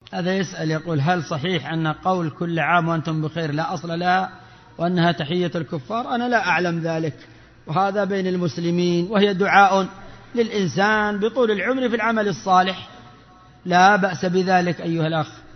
هذا يسأل يقول: هل صحيح أن قول كل عام وأنتم بخير لا أصل لها وأنها تحية الكفار؟ أنا لا أعلم ذلك، وهذا بين المسلمين، وهي دعاء للإنسان بطول العمر في العمل الصالح، لا بأس بذلك أيها الأخ.